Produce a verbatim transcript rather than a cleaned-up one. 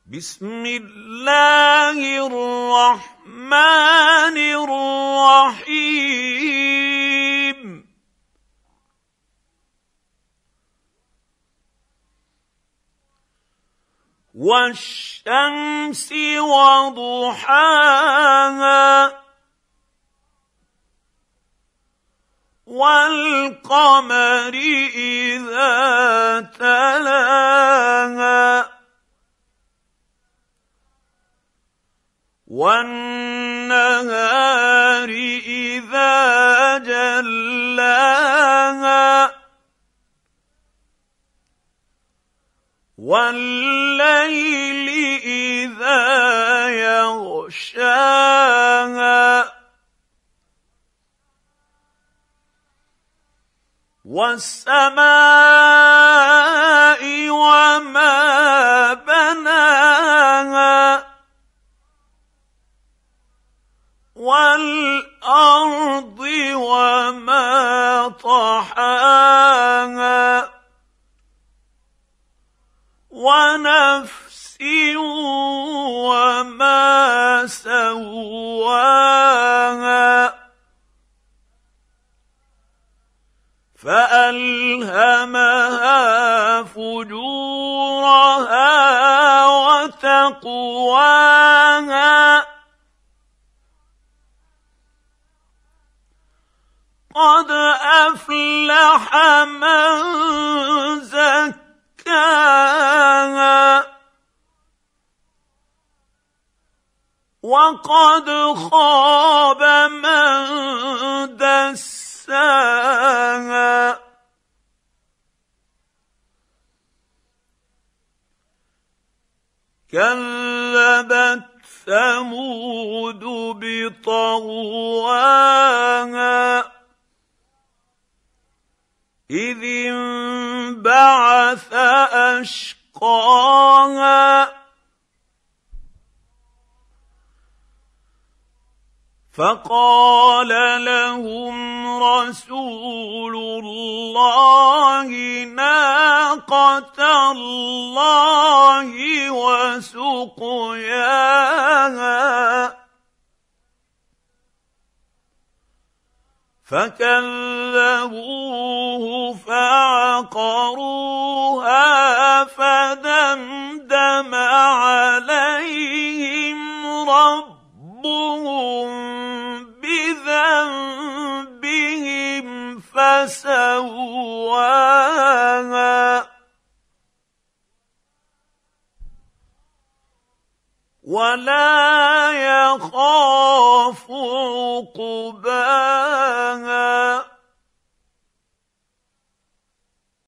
بسم الله الرحمن الرحيم والشمس وضحاها والقمر إذا تلاها والنهار إذا جلاها والليل إذا يغشاها والسماء وما بناها والأرض وما طحاها ونفس وما سواها فألهمها فجورها وتقواها قد أفلح من زكاها وقد خاب من دساها كذبت ثمود بطغواها إذ انبعث أشقاها فقال لهم رسول الله ناقة الله وسقياها فكذبوه فعقروها فدمدم عليهم ربهم بذنبهم فسواها ولا يخاف